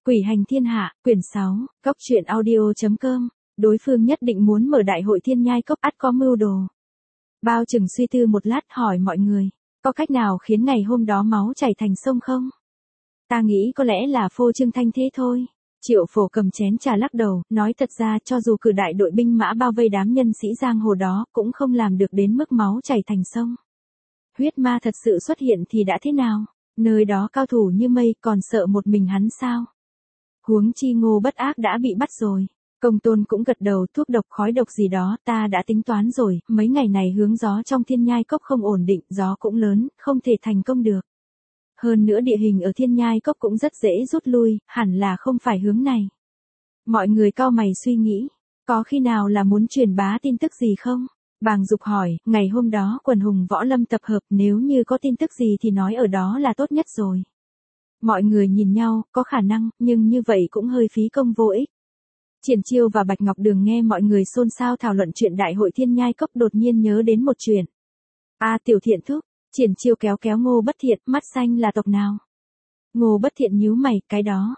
Quỷ hành thiên hạ, quyển 6, Cốc truyện audio.com. Đối phương nhất định muốn mở đại hội thiên nhai cốc, ắt có mưu đồ. Bao Trừng suy tư một lát hỏi mọi người, có cách nào khiến ngày hôm đó máu chảy thành sông không? Ta nghĩ có lẽ là phô trương thanh thế thôi. Triệu Phổ cầm chén trà lắc đầu, nói thật ra cho dù cử đại đội binh mã bao vây đám nhân sĩ giang hồ đó cũng không làm được đến mức máu chảy thành sông. Huyết ma thật sự xuất hiện thì đã thế nào? Nơi đó cao thủ như mây, còn sợ một mình hắn sao? Huống chi Ngô Bất Ác đã bị bắt rồi. Công Tôn cũng gật đầu, thuốc độc khói độc gì đó ta đã tính toán rồi, mấy ngày này hướng gió trong thiên nhai cốc không ổn định, gió cũng lớn, không thể thành công được. Hơn nữa địa hình ở thiên nhai cốc cũng rất dễ rút lui, hẳn là không phải hướng này. Mọi người cau mày suy nghĩ, có khi nào là muốn truyền bá tin tức gì không? Bàng Dục hỏi, ngày hôm đó quần hùng võ lâm tập hợp, nếu như có tin tức gì thì nói ở đó là tốt nhất rồi. Mọi người nhìn nhau, có khả năng, nhưng như vậy cũng hơi phí công vô ích. Triển Chiêu và Bạch Ngọc Đường nghe mọi người xôn xao thảo luận chuyện đại hội thiên nhai cốc đột nhiên nhớ đến một chuyện. Tiểu Thiện thúc, Triển Chiêu kéo kéo Ngô Bất Thiện, mắt xanh là tộc nào? Ngô Bất Thiện nhíu mày, cái đó.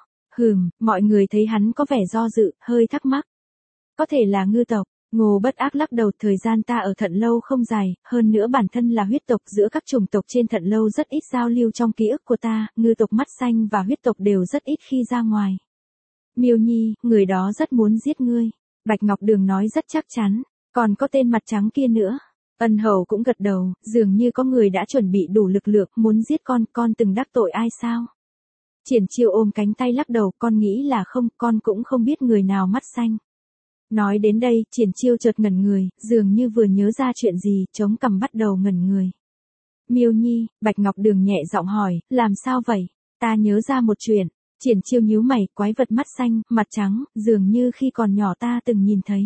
Mọi người thấy hắn có vẻ do dự, hơi thắc mắc. Có thể là Ngư tộc. Ngô Bất Ác lắc đầu, thời gian ta ở Thận Lâu không dài, hơn nữa bản thân là huyết tộc, giữa các chủng tộc trên Thận Lâu rất ít giao lưu trong ký ức của ta, Ngư tộc mắt xanh và huyết tộc đều rất ít khi ra ngoài. Miêu Nhi, người đó rất muốn giết ngươi. Bạch Ngọc Đường nói rất chắc chắn, còn có tên mặt trắng kia nữa. Ân Hầu cũng gật đầu, dường như có người đã chuẩn bị đủ lực lượng, muốn giết con từng đắc tội ai sao? Triển Chiêu ôm cánh tay lắc đầu, con nghĩ là không, con cũng không biết người nào mắt xanh. Nói đến đây, Triển Chiêu chợt ngẩn người, dường như vừa nhớ ra chuyện gì, chống cằm bắt đầu ngẩn người. Miêu Nhi, Bạch Ngọc Đường nhẹ giọng hỏi, làm sao vậy? Ta nhớ ra một chuyện. Triển Chiêu nhíu mày, quái vật mắt xanh, mặt trắng, dường như khi còn nhỏ ta từng nhìn thấy.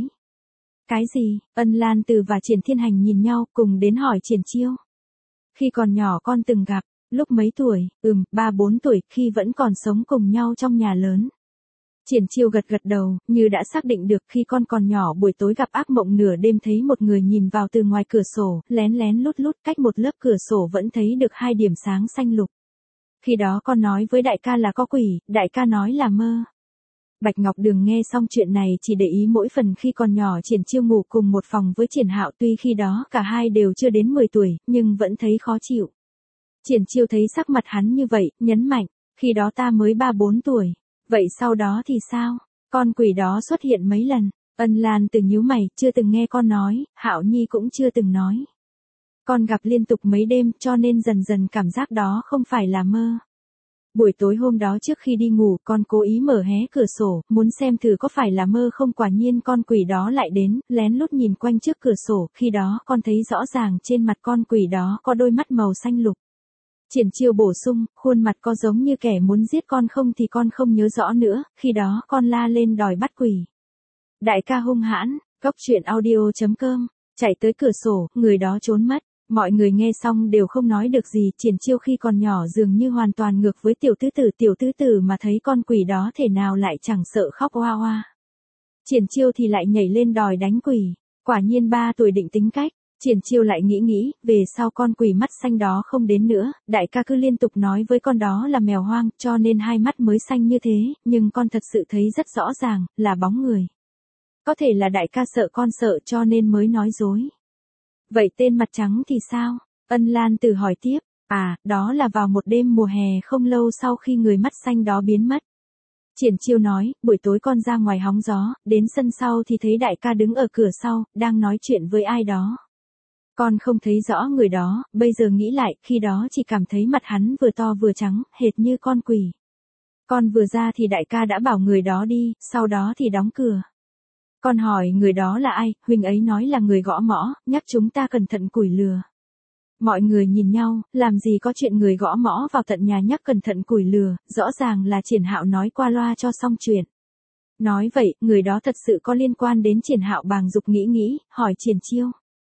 Cái gì? Ân Lan Từ và Triển Thiên Hành nhìn nhau, cùng đến hỏi Triển Chiêu. Khi còn nhỏ con từng gặp, lúc mấy tuổi? 3-4 tuổi, khi vẫn còn sống cùng nhau trong nhà lớn. Triển Chiêu gật đầu, như đã xác định được, khi con còn nhỏ buổi tối gặp ác mộng nửa đêm thấy một người nhìn vào từ ngoài cửa sổ, lén lén lút lút cách một lớp cửa sổ vẫn thấy được 2 điểm sáng xanh lục. Khi đó con nói với đại ca là có quỷ, đại ca nói là mơ. Bạch Ngọc Đường nghe xong chuyện này chỉ để ý mỗi phần khi còn nhỏ Triển Chiêu ngủ cùng một phòng với Triển Hạo, tuy khi đó cả hai đều chưa đến 10 tuổi, nhưng vẫn thấy khó chịu. Triển Chiêu thấy sắc mặt hắn như vậy, nhấn mạnh, khi đó ta mới 3-4 tuổi. Vậy sau đó thì sao? Con quỷ đó xuất hiện mấy lần? Ân Lan Từ nhíu mày, chưa từng nghe con nói, Hạo Nhi cũng chưa từng nói. Con gặp liên tục mấy đêm, cho nên dần dần cảm giác đó không phải là mơ. Buổi tối hôm đó trước khi đi ngủ, con cố ý mở hé cửa sổ, muốn xem thử có phải là mơ không, quả nhiên con quỷ đó lại đến, lén lút nhìn quanh trước cửa sổ, khi đó con thấy rõ ràng trên mặt con quỷ đó có đôi mắt màu xanh lục. Triển Chiêu bổ sung, khuôn mặt có giống như kẻ muốn giết con không thì con không nhớ rõ nữa, khi đó con la lên đòi bắt quỷ. Đại ca hung hãn, Cốc truyện audio.com, chạy tới cửa sổ, người đó trốn mất. Mọi người nghe xong đều không nói được gì, Triển Chiêu khi còn nhỏ dường như hoàn toàn ngược với tiểu tứ tử mà thấy con quỷ đó thể nào lại chẳng sợ khóc oa oa. Triển Chiêu thì lại nhảy lên đòi đánh quỷ, quả nhiên 3 tuổi định tính cách. Triển Chiêu lại nghĩ, về sau con quỷ mắt xanh đó không đến nữa, đại ca cứ liên tục nói với con đó là mèo hoang, cho nên 2 mắt mới xanh như thế, nhưng con thật sự thấy rất rõ ràng, là bóng người. Có thể là đại ca sợ con sợ cho nên mới nói dối. Vậy tên mặt trắng thì sao? Ân Lan Từ hỏi tiếp, đó là vào một đêm mùa hè không lâu sau khi người mắt xanh đó biến mất. Triển Chiêu nói, buổi tối con ra ngoài hóng gió, đến sân sau thì thấy đại ca đứng ở cửa sau, đang nói chuyện với ai đó. Con không thấy rõ người đó, bây giờ nghĩ lại, khi đó chỉ cảm thấy mặt hắn vừa to vừa trắng, hệt như con quỷ. Con vừa ra thì đại ca đã bảo người đó đi, sau đó thì đóng cửa. Con hỏi người đó là ai, huynh ấy nói là người gõ mõ, nhắc chúng ta cẩn thận củi lừa. Mọi người nhìn nhau, làm gì có chuyện người gõ mõ vào tận nhà nhắc cẩn thận củi lừa, rõ ràng là Triển Hạo nói qua loa cho xong chuyện. Nói vậy, người đó thật sự có liên quan đến Triển Hạo. Bàng Dục nghĩ, hỏi Triển Chiêu.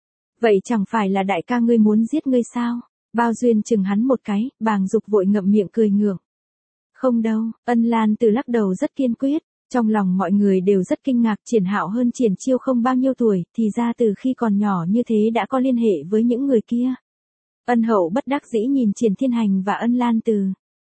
Vậy chẳng phải là đại ca ngươi muốn giết ngươi sao? Bao Duyên chừng hắn một cái, Bàng Dục vội ngậm miệng cười ngượng. Không đâu, Ân Lan Từ lắc đầu rất kiên quyết. Trong lòng mọi người đều rất kinh ngạc, Triển Hạo hơn Triển Chiêu không bao nhiêu tuổi, thì ra từ khi còn nhỏ như thế đã có liên hệ với những người kia. Ân Hậu bất đắc dĩ nhìn Triển Thiên Hành và Ân Lan Từ.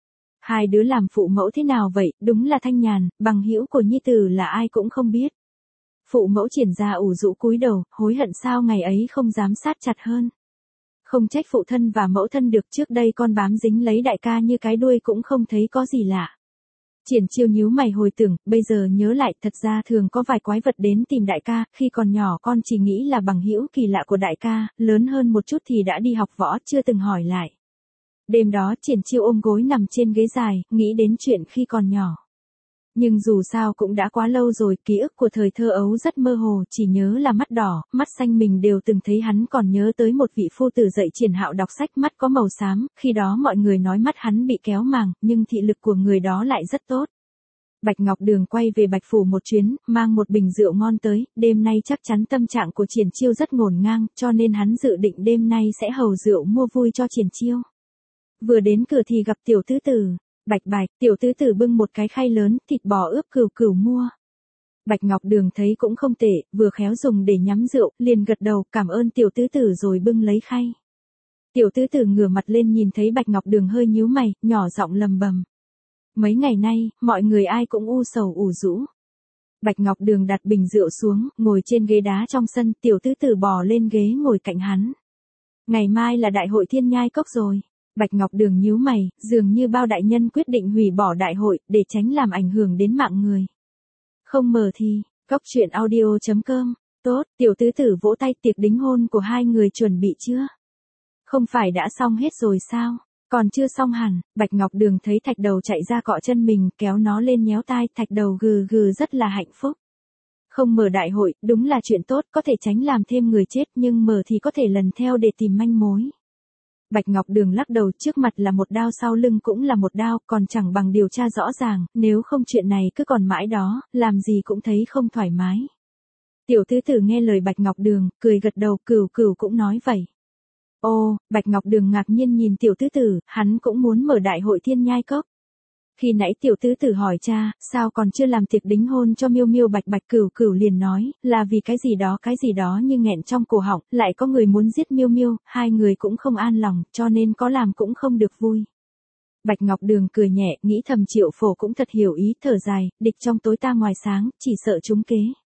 Hai đứa làm phụ mẫu thế nào vậy, đúng là Thanh Nhàn, bằng hữu của nhi tử là ai cũng không biết. Phụ mẫu Triển Gia ủ rũ cúi đầu, hối hận sao ngày ấy không dám sát chặt hơn. Không trách phụ thân và mẫu thân được, trước đây con bám dính lấy đại ca như cái đuôi cũng không thấy có gì lạ. Triển Chiêu nhíu mày hồi tưởng, bây giờ nhớ lại thật ra thường có vài quái vật đến tìm đại ca, khi còn nhỏ con chỉ nghĩ là bằng hữu kỳ lạ của đại ca, lớn hơn một chút thì đã đi học võ, chưa từng hỏi lại. Đêm đó Triển Chiêu ôm gối nằm trên ghế dài, nghĩ đến chuyện khi còn nhỏ. Nhưng dù sao cũng đã quá lâu rồi, ký ức của thời thơ ấu rất mơ hồ, chỉ nhớ là mắt đỏ, mắt xanh mình đều từng thấy. Hắn còn nhớ tới một vị phu tử dạy Triển Hạo đọc sách, mắt có màu xám, khi đó mọi người nói mắt hắn bị kéo màng, nhưng thị lực của người đó lại rất tốt. Bạch Ngọc Đường quay về Bạch Phủ một chuyến, mang một bình rượu ngon tới, đêm nay chắc chắn tâm trạng của Triển Chiêu rất ngổn ngang, cho nên hắn dự định đêm nay sẽ hầu rượu mua vui cho Triển Chiêu. Vừa đến cửa thì gặp tiểu tứ tử. Bạch, tiểu tứ tử bưng một cái khay lớn, thịt bò ướp cừu mua. Bạch Ngọc Đường thấy cũng không tệ, vừa khéo dùng để nhắm rượu, liền gật đầu, cảm ơn tiểu tứ tử rồi bưng lấy khay. Tiểu tứ tử ngửa mặt lên nhìn thấy Bạch Ngọc Đường hơi nhíu mày, nhỏ giọng lầm bầm. Mấy ngày nay, mọi người ai cũng u sầu ủ rũ. Bạch Ngọc Đường đặt bình rượu xuống, ngồi trên ghế đá trong sân, tiểu tứ tử bò lên ghế ngồi cạnh hắn. Ngày mai là đại hội Thiên Nhai Cốc rồi. Bạch Ngọc Đường nhíu mày, dường như bao đại nhân quyết định hủy bỏ đại hội, để tránh làm ảnh hưởng đến mạng người. Không mờ thì, coctruyện.audio.com, tốt, tiểu tứ tử vỗ tay, tiệc đính hôn của hai người chuẩn bị chưa? Không phải đã xong hết rồi sao? Còn chưa xong hẳn. Bạch Ngọc Đường thấy Thạch Đầu chạy ra cọ chân mình, kéo nó lên nhéo tai, Thạch Đầu gừ gừ rất là hạnh phúc. Không mở đại hội, đúng là chuyện tốt, có thể tránh làm thêm người chết, nhưng mở thì có thể lần theo để tìm manh mối. Bạch Ngọc Đường lắc đầu, trước mặt là một đao, sau lưng cũng là một đao, còn chẳng bằng điều tra rõ ràng, nếu không chuyện này cứ còn mãi đó, làm gì cũng thấy không thoải mái. Tiểu tứ tử nghe lời Bạch Ngọc Đường, cười gật đầu, cừu cũng nói vậy. Ô, Bạch Ngọc Đường ngạc nhiên nhìn tiểu tứ tử, hắn cũng muốn mở đại hội Thiên Nhai Cốc. Khi nãy tiểu tứ tử hỏi cha, sao còn chưa làm tiệc đính hôn cho Miêu Miêu, Bạch Cửu liền nói, là vì cái gì đó như nghẹn trong cổ họng, lại có người muốn giết Miêu Miêu, hai người cũng không an lòng, cho nên có làm cũng không được vui. Bạch Ngọc Đường cười nhẹ, nghĩ thầm Triệu Phổ cũng thật hiểu ý, thở dài, địch trong tối ta ngoài sáng, chỉ sợ trúng kế.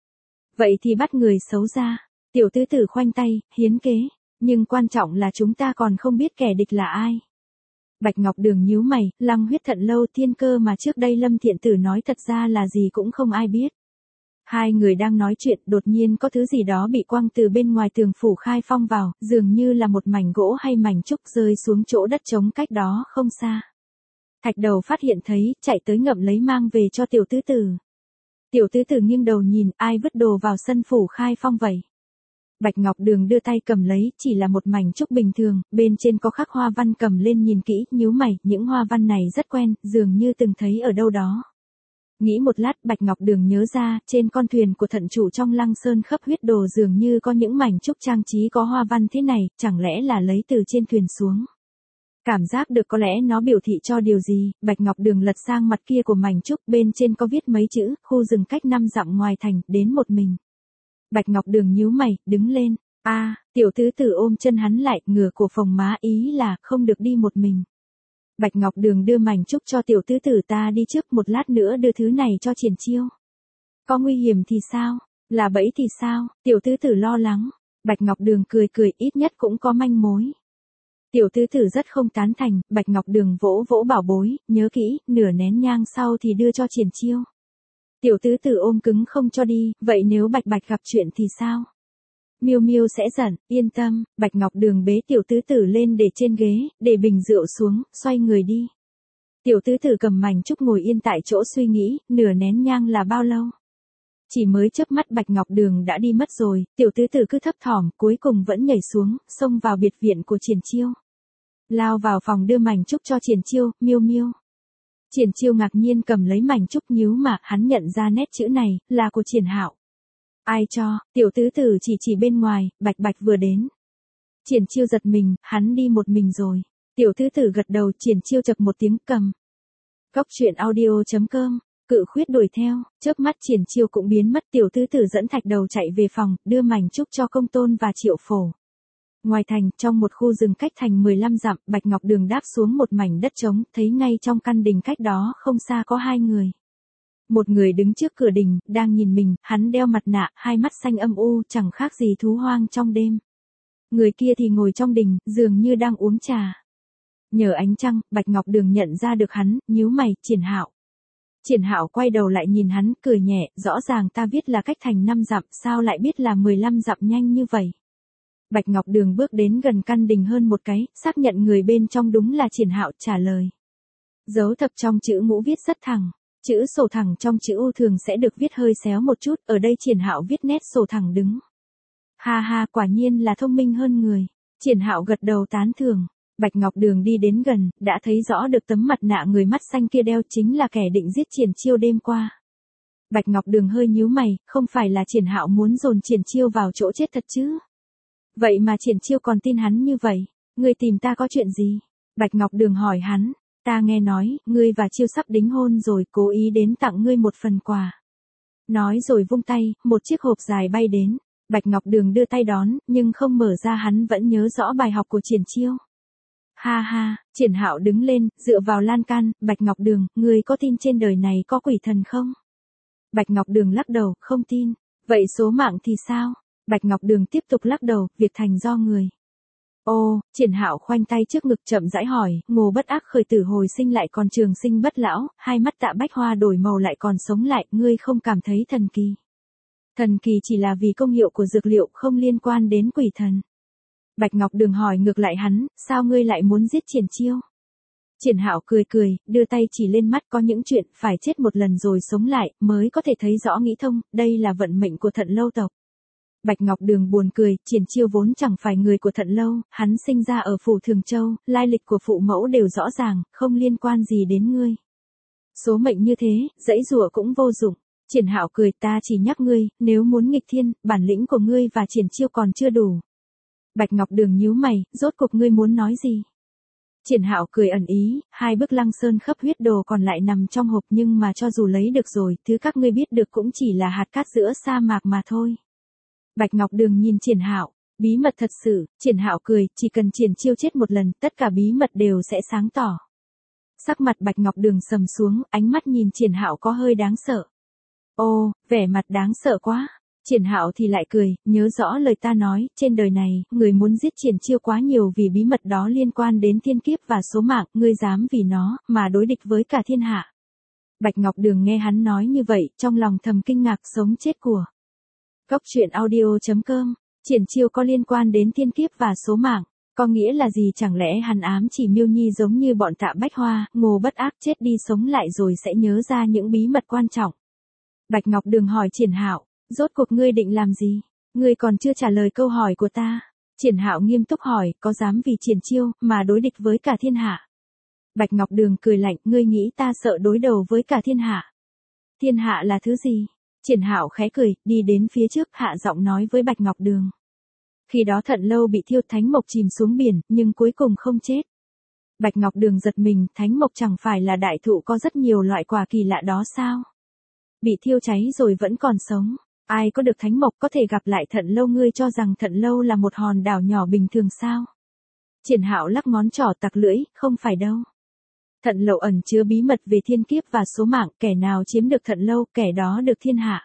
Vậy thì bắt người xấu ra. Tiểu tứ tử khoanh tay, hiến kế, nhưng quan trọng là chúng ta còn không biết kẻ địch là ai. Bạch Ngọc Đường nhíu mày, Lăng Huyết Thận Lâu Thiên Cơ mà trước đây Lâm Thiện Tử nói thật ra là gì cũng không ai biết. Hai người đang nói chuyện, đột nhiên có thứ gì đó bị quăng từ bên ngoài tường phủ Khai Phong vào, dường như là một mảnh gỗ hay mảnh trúc rơi xuống chỗ đất trống cách đó không xa. Thạch Đầu phát hiện thấy, chạy tới ngậm lấy mang về cho tiểu tứ tử. Tiểu tứ tử nghiêng đầu nhìn, ai vứt đồ vào sân phủ Khai Phong vậy? Bạch Ngọc Đường đưa tay cầm lấy, chỉ là một mảnh trúc bình thường, bên trên có khắc hoa văn, cầm lên nhìn kỹ, nhíu mày, những hoa văn này rất quen, dường như từng thấy ở đâu đó. Nghĩ một lát, Bạch Ngọc Đường nhớ ra, trên con thuyền của thận chủ trong Lăng Sơn khắp huyết đồ dường như có những mảnh trúc trang trí có hoa văn thế này, chẳng lẽ là lấy từ trên thuyền xuống. Cảm giác được có lẽ nó biểu thị cho điều gì, Bạch Ngọc Đường lật sang mặt kia của mảnh trúc, bên trên có viết mấy chữ, khu rừng cách 5 dặm ngoài thành, đến một mình. Bạch Ngọc Đường nhíu mày, đứng lên. Tiểu tứ tử ôm chân hắn lại, ngửa cổ phồng má, ý là không được đi một mình. Bạch Ngọc Đường đưa mảnh trúc cho tiểu tứ tử, ta đi trước, một lát nữa đưa thứ này cho Triển Chiêu. Có nguy hiểm thì sao? Là bẫy thì sao? Tiểu tứ tử lo lắng. Bạch Ngọc Đường cười, ít nhất cũng có manh mối. Tiểu tứ tử rất không tán thành, Bạch Ngọc Đường vỗ bảo bối, nhớ kỹ, nửa nén nhang sau thì đưa cho Triển Chiêu. Tiểu tứ tử ôm cứng không cho đi, vậy nếu Bạch gặp chuyện thì sao? Miêu Miêu sẽ giận, yên tâm. Bạch Ngọc Đường bế tiểu tứ tử lên để trên ghế, để bình rượu xuống, xoay người đi. Tiểu tứ tử cầm mảnh trúc ngồi yên tại chỗ suy nghĩ, nửa nén nhang là bao lâu? Chỉ mới chớp mắt Bạch Ngọc Đường đã đi mất rồi, tiểu tứ tử cứ thấp thỏm, cuối cùng vẫn nhảy xuống, xông vào biệt viện của Triển Chiêu. Lao vào phòng đưa mảnh trúc cho Triển Chiêu, Miêu Miêu. Triển Chiêu ngạc nhiên cầm lấy mảnh trúc, nhíu mà, hắn nhận ra nét chữ này, là của Triển Hạo. Ai cho? Tiểu tứ tử chỉ bên ngoài, Bạch vừa đến. Triển Chiêu giật mình, hắn đi một mình rồi. Tiểu tứ tử gật đầu, Triển Chiêu chập một tiếng, cầm. Coctruyện.audio.com, Cự Khuyết đuổi theo, chớp mắt Triển Chiêu cũng biến mất, tiểu tứ tử dẫn Thạch Đầu chạy về phòng, đưa mảnh trúc cho Công Tôn và Triệu Phổ. Ngoài thành, trong một khu rừng cách thành 15 dặm, Bạch Ngọc Đường đáp xuống một mảnh đất trống, thấy ngay trong căn đình cách đó không xa có hai người. Một người đứng trước cửa đình, đang nhìn mình, hắn đeo mặt nạ, hai mắt xanh âm u, chẳng khác gì thú hoang trong đêm. Người kia thì ngồi trong đình, dường như đang uống trà. Nhờ ánh trăng, Bạch Ngọc Đường nhận ra được hắn, nhíu mày, Triển Hạo. Triển Hạo quay đầu lại nhìn hắn, cười nhẹ, rõ ràng ta biết là cách thành 5 dặm, sao lại biết là 15 dặm nhanh như vậy. Bạch Ngọc Đường bước đến gần căn đình hơn một cái, xác nhận người bên trong đúng là Triển Hạo, trả lời. Dấu thập trong chữ ngũ viết rất thẳng, chữ sổ thẳng trong chữ U thường sẽ được viết hơi xéo một chút, ở đây Triển Hạo viết nét sổ thẳng đứng. Ha ha, quả nhiên là thông minh hơn người. Triển Hạo gật đầu tán thưởng. Bạch Ngọc Đường đi đến gần, đã thấy rõ được tấm mặt nạ người mắt xanh kia đeo chính là kẻ định giết Triển Chiêu đêm qua. Bạch Ngọc Đường hơi nhíu mày, không phải là Triển Hạo muốn dồn Triển Chiêu vào chỗ chết thật chứ? Vậy mà Triển Chiêu còn tin hắn như vậy, ngươi tìm ta có chuyện gì? Bạch Ngọc Đường hỏi hắn, ta nghe nói, ngươi và Chiêu sắp đính hôn rồi, cố ý đến tặng ngươi một phần quà. Nói rồi vung tay, một chiếc hộp dài bay đến. Bạch Ngọc Đường đưa tay đón, nhưng không mở ra, hắn vẫn nhớ rõ bài học của Triển Chiêu. Ha ha, Triển Hạo đứng lên, dựa vào lan can, Bạch Ngọc Đường, ngươi có tin trên đời này có quỷ thần không? Bạch Ngọc Đường lắc đầu, không tin. Vậy số mạng thì sao? Bạch Ngọc Đường tiếp tục lắc đầu, việc thành do người. Ô, Triển Hạo khoanh tay trước ngực chậm rãi hỏi, Ngô Bất Ác khởi tử hồi sinh lại còn trường sinh bất lão, hai mắt Tạ Bách Hoa đổi màu lại còn sống lại, ngươi không cảm thấy thần kỳ? Thần kỳ chỉ là vì công hiệu của dược liệu, không liên quan đến quỷ thần. Bạch Ngọc Đường hỏi ngược lại hắn, sao ngươi lại muốn giết Triển Chiêu? Triển Hạo cười cười, đưa tay chỉ lên mắt, có những chuyện phải chết một lần rồi sống lại, mới có thể thấy rõ nghĩ thông, đây là vận mệnh của Thận Lâu tộc. Bạch Ngọc Đường buồn cười, Triển Chiêu vốn chẳng phải người của Thận Lâu, hắn sinh ra ở phủ Thường Châu, lai lịch của phụ mẫu đều rõ ràng, không liên quan gì đến ngươi. Số mệnh như thế, giãy giụa cũng vô dụng. Triển Hạo cười, ta chỉ nhắc ngươi, nếu muốn nghịch thiên, bản lĩnh của ngươi và Triển Chiêu còn chưa đủ. Bạch Ngọc Đường nhíu mày, rốt cuộc ngươi muốn nói gì? Triển Hạo cười ẩn ý, hai bức Lăng Sơn khắp huyết đồ còn lại nằm trong hộp, nhưng mà cho dù lấy được rồi, thứ các ngươi biết được cũng chỉ là hạt cát giữa sa mạc mà thôi. Bạch Ngọc Đường nhìn Triển Hạo, bí mật thật sự. Triển Hạo cười, chỉ cần Triển Chiêu chết một lần, tất cả bí mật đều sẽ sáng tỏ. Sắc mặt Bạch Ngọc Đường sầm xuống, ánh mắt nhìn Triển Hạo có hơi đáng sợ. Ô, vẻ mặt đáng sợ quá. Triển Hạo thì lại cười, nhớ rõ lời ta nói, trên đời này, người muốn giết Triển Chiêu quá nhiều vì bí mật đó liên quan đến thiên kiếp và số mạng, ngươi dám vì nó, mà đối địch với cả thiên hạ. Bạch Ngọc Đường nghe hắn nói như vậy, trong lòng thầm kinh ngạc, sống chết của. Góc truyện audio.com, Triển Chiêu có liên quan đến thiên kiếp và số mạng, có nghĩa là gì? Chẳng lẽ hắn ám chỉ Miêu Nhi giống như bọn Tạ Bách Hoa, Ngô Bất Ác chết đi sống lại rồi sẽ nhớ ra những bí mật quan trọng. Bạch Ngọc Đường hỏi Triển Hạo, rốt cuộc ngươi định làm gì? Ngươi còn chưa trả lời câu hỏi của ta. Triển Hạo nghiêm túc hỏi, có dám vì Triển Chiêu mà đối địch với cả thiên hạ? Bạch Ngọc Đường cười lạnh, ngươi nghĩ ta sợ đối đầu với cả thiên hạ? Thiên hạ là thứ gì? Triển Hạo khẽ cười, đi đến phía trước, hạ giọng nói với Bạch Ngọc Đường. Khi đó Thận Lâu bị thiêu, Thánh Mộc chìm xuống biển, nhưng cuối cùng không chết. Bạch Ngọc Đường giật mình, Thánh Mộc chẳng phải là đại thụ có rất nhiều loại quả kỳ lạ đó sao? Bị thiêu cháy rồi vẫn còn sống. Ai có được Thánh Mộc có thể gặp lại Thận Lâu, ngươi cho rằng Thận Lâu là một hòn đảo nhỏ bình thường sao? Triển Hạo lắc ngón trỏ tặc lưỡi, không phải đâu. Thận Lâu ẩn chứa bí mật về thiên kiếp và số mạng, kẻ nào chiếm được Thận Lâu, kẻ đó được thiên hạ.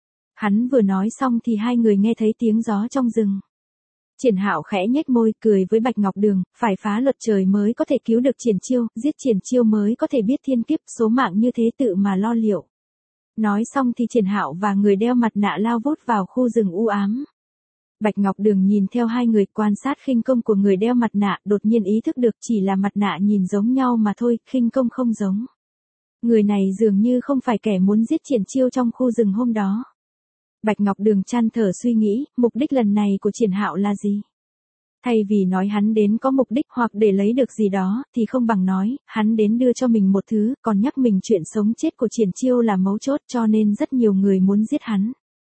Hắn vừa nói xong thì hai người nghe thấy tiếng gió trong rừng. Triển Hạo khẽ nhếch môi, cười với Bạch Ngọc Đường, phải phá luật trời mới có thể cứu được Triển Chiêu, giết Triển Chiêu mới có thể biết thiên kiếp, số mạng như thế tự mà lo liệu. Nói xong thì Triển Hạo và người đeo mặt nạ lao vút vào khu rừng u ám. Bạch Ngọc Đường nhìn theo hai người, quan sát khinh công của người đeo mặt nạ, đột nhiên ý thức được chỉ là mặt nạ nhìn giống nhau mà thôi, khinh công không giống. Người này dường như không phải kẻ muốn giết Triển Chiêu trong khu rừng hôm đó. Bạch Ngọc Đường chăn thở suy nghĩ, mục đích lần này của Triển Hạo là gì? Thay vì nói hắn đến có mục đích hoặc để lấy được gì đó, thì không bằng nói, hắn đến đưa cho mình một thứ, còn nhắc mình chuyện sống chết của Triển Chiêu là mấu chốt, cho nên rất nhiều người muốn giết hắn.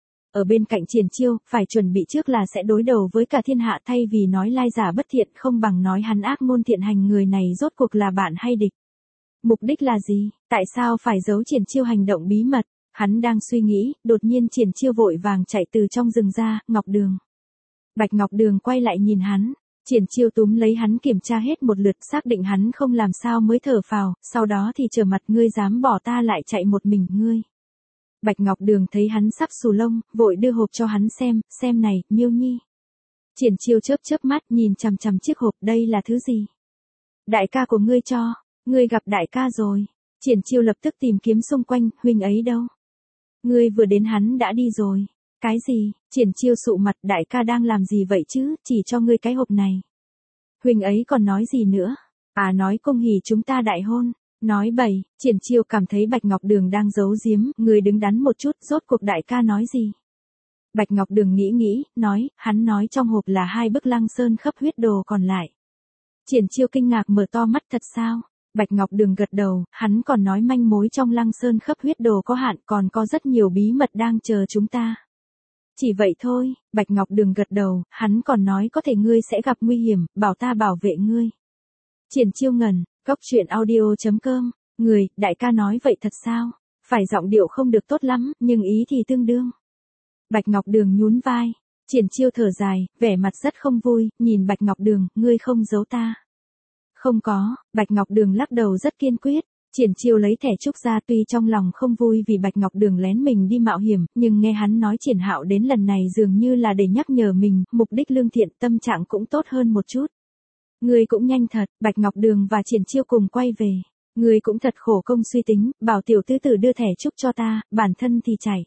Ở bên cạnh Triển Chiêu, phải chuẩn bị trước là sẽ đối đầu với cả thiên hạ, thay vì nói lai giả bất thiện, không bằng nói hắn ác ngôn thiện hành, người này rốt cuộc là bạn hay địch. Mục đích là gì? Tại sao phải giấu Triển Chiêu hành động bí mật? Hắn đang suy nghĩ, đột nhiên Triển Chiêu vội vàng chạy từ trong rừng ra, Ngọc Đường. Bạch Ngọc Đường quay lại nhìn hắn. Triển Chiêu túm lấy hắn kiểm tra hết một lượt, xác định hắn không làm sao mới thở phào, sau đó thì trở mặt, ngươi dám bỏ ta lại chạy một mình ngươi. Bạch Ngọc Đường thấy hắn sắp xù lông, vội đưa hộp cho hắn xem này, Miêu Nhi. Triển Chiêu chớp chớp mắt nhìn chằm chằm chiếc hộp, đây là thứ gì? Đại ca của ngươi cho, ngươi gặp đại ca rồi. Triển Chiêu lập tức tìm kiếm xung quanh, huynh ấy đâu? Ngươi vừa đến hắn đã đi rồi. Cái gì? Triển Chiêu sụ mặt, đại ca đang làm gì vậy chứ, chỉ cho ngươi cái hộp này. Huynh ấy còn nói gì nữa? À, nói cung hỉ chúng ta đại hôn. Nói bậy. Triển Chiêu cảm thấy Bạch Ngọc Đường đang giấu giếm, người đứng đắn một chút, rốt cuộc đại ca nói gì? Bạch Ngọc Đường nghĩ, nói, hắn nói trong hộp là 2 bức Lăng Sơn khắp huyết đồ còn lại. Triển Chiêu kinh ngạc mở to mắt, thật sao? Bạch Ngọc Đường gật đầu, hắn còn nói manh mối trong Lăng Sơn khắp huyết đồ có hạn, còn có rất nhiều bí mật đang chờ chúng ta. Chỉ vậy thôi. Bạch Ngọc Đường gật đầu, hắn còn nói có thể ngươi sẽ gặp nguy hiểm, bảo ta bảo vệ ngươi. Triển Chiêu ngẩn, cóc truyện audio.com, người, đại ca nói vậy thật sao? Phải giọng điệu không được tốt lắm, nhưng ý thì tương đương. Bạch Ngọc Đường nhún vai. Triển Chiêu thở dài, vẻ mặt rất không vui, nhìn Bạch Ngọc Đường, ngươi không giấu ta. Không có. Bạch Ngọc Đường lắc đầu rất kiên quyết. Triển Chiêu lấy thẻ trúc ra, tuy trong lòng không vui vì Bạch Ngọc Đường lén mình đi mạo hiểm, nhưng nghe hắn nói Triển Hạo đến lần này dường như là để nhắc nhở mình, mục đích lương thiện, tâm trạng cũng tốt hơn một chút. Ngươi cũng nhanh thật. Bạch Ngọc Đường và Triển Chiêu cùng quay về. Ngươi cũng thật khổ công suy tính, bảo tiểu tứ tử đưa thẻ trúc cho ta, bản thân thì chạy.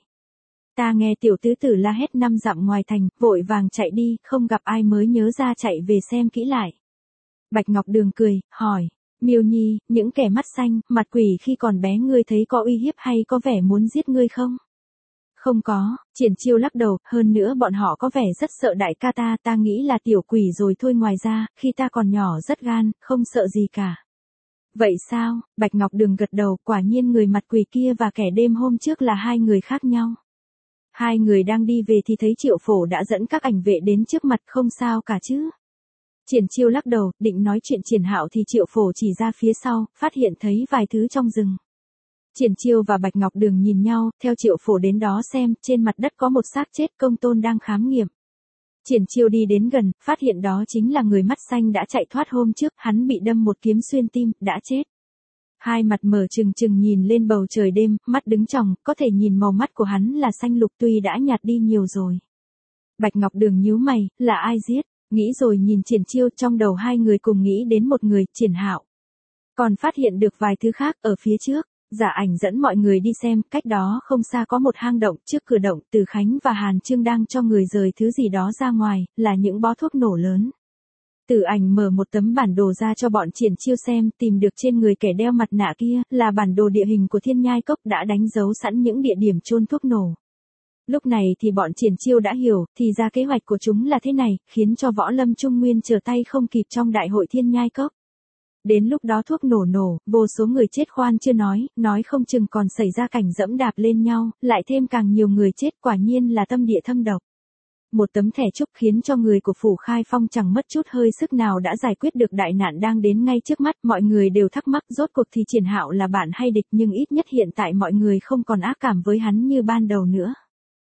Ta nghe tiểu tứ tử la hét 5 dặm ngoài thành, vội vàng chạy đi, không gặp ai mới nhớ ra chạy về xem kỹ lại. Bạch Ngọc Đường cười, hỏi, Miêu Nhi, những kẻ mắt xanh, mặt quỷ khi còn bé ngươi thấy có uy hiếp hay có vẻ muốn giết ngươi không? Không có. Triển Chiêu lắc đầu, hơn nữa bọn họ có vẻ rất sợ đại ca ta nghĩ là tiểu quỷ rồi thôi, ngoài ra, khi ta còn nhỏ rất gan, không sợ gì cả. Vậy sao? Bạch Ngọc Đường gật đầu, quả nhiên người mặt quỷ kia và kẻ đêm hôm trước là 2 người khác nhau. 2 người đang đi về thì thấy Triệu Phổ đã dẫn các ảnh vệ đến trước mặt, không sao cả chứ? Triển Chiêu lắc đầu, định nói chuyện Triển Hạo thì Triệu Phổ chỉ ra phía sau, phát hiện thấy vài thứ trong rừng. Triển Chiêu và Bạch Ngọc Đường nhìn nhau, theo Triệu Phổ đến đó xem, trên mặt đất có một xác chết, công tôn đang khám nghiệm. Triển Chiêu đi đến gần, phát hiện đó chính là người mắt xanh đã chạy thoát hôm trước, hắn bị đâm một kiếm xuyên tim, đã chết. Hai mặt mở trừng trừng nhìn lên bầu trời đêm, mắt đứng tròng, có thể nhìn màu mắt của hắn là xanh lục tuy đã nhạt đi nhiều rồi. Bạch Ngọc Đường nhíu mày, là ai giết? Nghĩ rồi nhìn Triển Chiêu, trong đầu 2 người cùng nghĩ đến một người, Triển Hạo. Còn phát hiện được vài thứ khác, ở phía trước. Giả Ảnh dẫn mọi người đi xem, cách đó không xa có một hang động, trước cửa động, Từ Khánh và Hàn Trương đang cho người rời thứ gì đó ra ngoài, là những bó thuốc nổ lớn. Tử Ảnh mở một tấm bản đồ ra cho bọn Triển Chiêu xem, tìm được trên người kẻ đeo mặt nạ kia, là bản đồ địa hình của Thiên Nhai Cốc, đã đánh dấu sẵn những địa điểm chôn thuốc nổ. Lúc này thì bọn Triển Chiêu đã hiểu, thì ra kế hoạch của chúng là thế này, khiến cho Võ Lâm Trung Nguyên trở tay không kịp trong đại hội Thiên Nhai Cốc. Đến lúc đó thuốc nổ, vô số người chết khoan chưa nói không chừng còn xảy ra cảnh dẫm đạp lên nhau, lại thêm càng nhiều người chết, quả nhiên là tâm địa thâm độc. Một tấm thẻ trúc khiến cho người của Phủ Khai Phong chẳng mất chút hơi sức nào đã giải quyết được đại nạn đang đến ngay trước mắt, mọi người đều thắc mắc rốt cuộc thì Triển Hạo là bạn hay địch, nhưng ít nhất hiện tại mọi người không còn ác cảm với hắn như ban đầu nữa.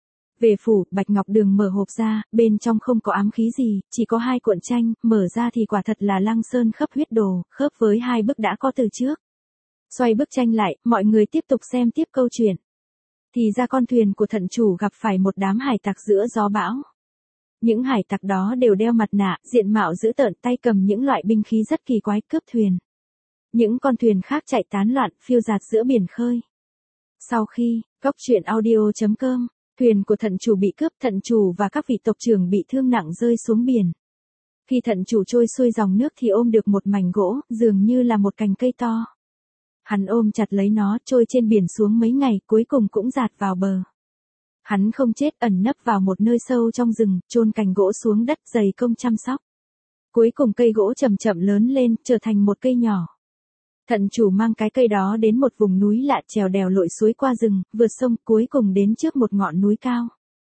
Về phủ, Bạch Ngọc Đường mở hộp ra, bên trong không có ám khí gì, chỉ có 2 cuộn tranh, mở ra thì quả thật là Lăng Sơn khắp huyết đồ, khớp với 2 bức đã có từ trước. Xoay bức tranh lại, mọi người tiếp tục xem tiếp câu chuyện. Thì ra con thuyền của thận chủ gặp phải một đám hải tặc giữa gió bão. Những hải tặc đó đều đeo mặt nạ, diện mạo dữ tợn, tay cầm những loại binh khí rất kỳ quái, cướp thuyền. Những con thuyền khác chạy tán loạn, phiêu dạt giữa biển khơi. Sau khi, cóc truyện audio.com, thuyền của thận chủ bị cướp, thận chủ và các vị tộc trưởng bị thương nặng rơi xuống biển. Khi thận chủ trôi xuôi dòng nước thì ôm được một mảnh gỗ, dường như là một cành cây to. Hắn ôm chặt lấy nó, trôi trên biển xuống mấy ngày, cuối cùng cũng dạt vào bờ. Hắn không chết, ẩn nấp vào một nơi sâu trong rừng, chôn cành gỗ xuống đất, dày công chăm sóc. Cuối cùng cây gỗ chậm chậm lớn lên, trở thành một cây nhỏ. Thận chủ mang cái cây đó đến một vùng núi lạ, trèo đèo lội suối qua rừng, vượt sông, cuối cùng đến trước một ngọn núi cao.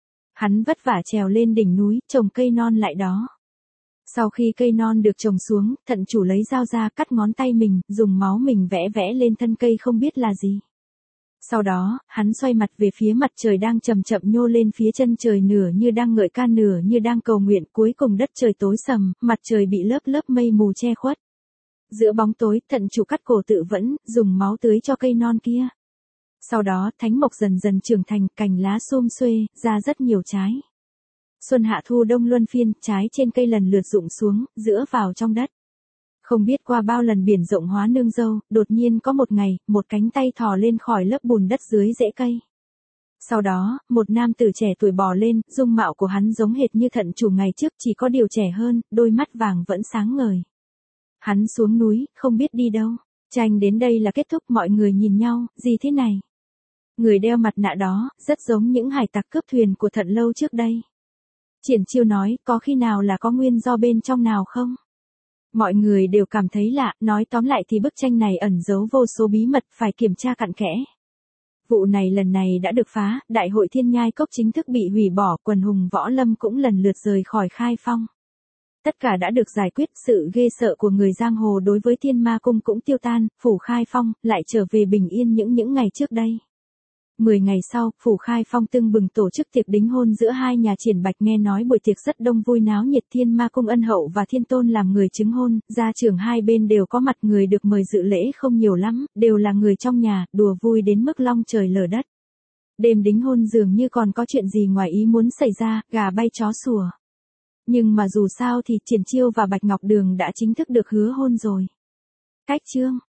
Hắn vất vả trèo lên đỉnh núi, trồng cây non lại đó. Sau khi cây non được trồng xuống, thận chủ lấy dao ra cắt ngón tay mình, dùng máu mình vẽ lên thân cây không biết là gì. Sau đó, hắn xoay mặt về phía mặt trời đang chậm chậm nhô lên phía chân trời, nửa như đang ngợi ca nửa như đang cầu nguyện. Cuối cùng đất trời tối sầm, mặt trời bị lớp lớp mây mù che khuất. Giữa bóng tối, thận chủ cắt cổ tự vẫn, dùng máu tưới cho cây non kia. Sau đó, thánh mộc dần dần trưởng thành, cành lá sum xuê, ra rất nhiều trái. Xuân hạ thu đông luân phiên, trái trên cây lần lượt rụng xuống, giữa vào trong đất. Không biết qua bao lần biển rộng hóa nương dâu, đột nhiên có một ngày, một cánh tay thò lên khỏi lớp bùn đất dưới rễ cây. Sau đó, một nam tử trẻ tuổi bò lên, dung mạo của hắn giống hệt như thận chủ ngày trước, chỉ có điều trẻ hơn, đôi mắt vàng vẫn sáng ngời. Hắn xuống núi, không biết đi đâu. Tranh đến đây là kết thúc, mọi người nhìn nhau, gì thế này? Người đeo mặt nạ đó, rất giống những hải tặc cướp thuyền của thận lâu trước đây. Triển Chiêu nói, có khi nào là có nguyên do bên trong nào không? Mọi người đều cảm thấy lạ, nói tóm lại thì bức tranh này ẩn giấu vô số bí mật, phải kiểm tra cặn kẽ. Vụ này lần này đã được phá, đại hội Thiên Nhai Cốc chính thức bị hủy bỏ, quần hùng võ lâm cũng lần lượt rời khỏi Khai Phong. Tất cả đã được giải quyết, sự ghê sợ của người giang hồ đối với Thiên Ma Cung cũng tiêu tan, phủ Khai Phong lại trở về bình yên những ngày trước đây. 10 ngày sau, phủ Khai Phong tưng bừng tổ chức tiệc đính hôn giữa hai nhà Triển Bạch, nghe nói buổi tiệc rất đông vui náo nhiệt. Thiên Ma Cung Ân Hậu và Thiên Tôn làm người chứng hôn, gia trưởng hai bên đều có mặt, người được mời dự lễ không nhiều lắm, đều là người trong nhà, đùa vui đến mức long trời lở đất. Đêm đính hôn dường như còn có chuyện gì ngoài ý muốn xảy ra, gà bay chó sủa. Nhưng mà dù sao thì Triển Chiêu và Bạch Ngọc Đường đã chính thức được hứa hôn rồi. Cách chương